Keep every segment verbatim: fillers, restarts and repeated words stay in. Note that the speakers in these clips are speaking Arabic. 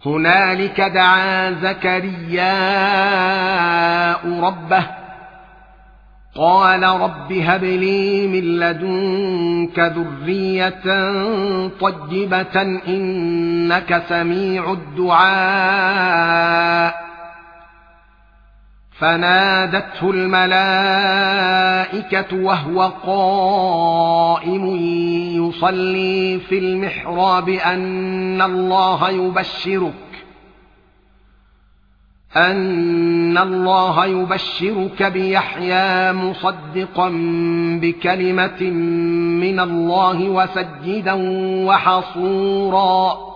هنالك دعا زكرياء ربه قال رب هب لي من لدنك ذرية طيبة إنك سميع الدعاء فنادته الملائكة وهو قائم يصلي في المحراب أن الله يبشرك أن الله يبشرك بيحيى مصدقا بكلمة من الله وسيدا وحصورا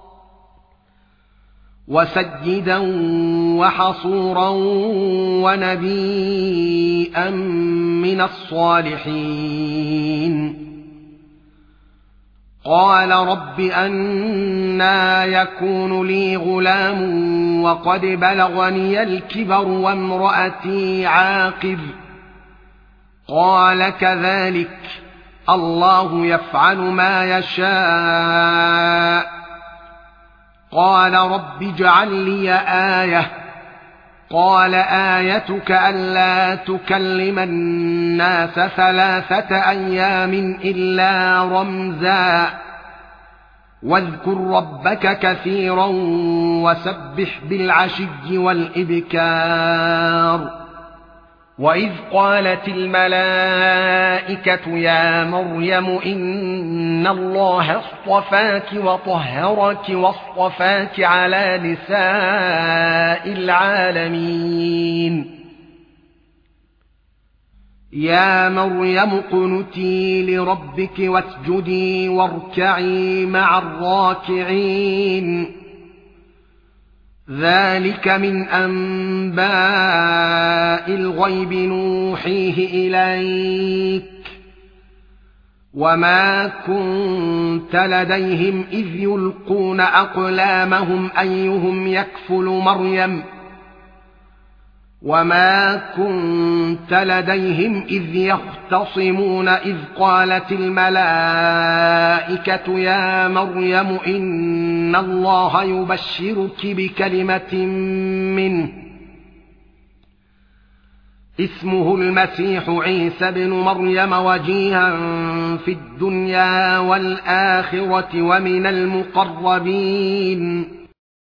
وسيدا وحصورا ونبيا من الصالحين قال رب أنى يكون لي غلام وقد بلغني الكبر وامرأتي عاقر قال كذلك الله يفعل ما يشاء قال رب اجعل لي آية قال آيتك ألا تكلم الناس ثلاثة أيام إلا رمزا واذكر ربك كثيرا وسبح بالعشي والإبكار وإذ قالت الملائكة يا مريم إن الله اصطفاك وطهرك واصطفاك على نساء العالمين يا مريم اقنتي لربك واسجدي واركعي مع الراكعين ذلك من أنباء الغيب نوحيه إليك وما كنت لديهم إذ يلقون أقلامهم أيهم يكفل مريم وما كنت لديهم إذ يختصمون إذ قالت الملائكة يا مريم إن الله يبشرك بكلمة منه اسمه المسيح عيسى بن مريم وجيها في الدنيا والآخرة ومن المقربين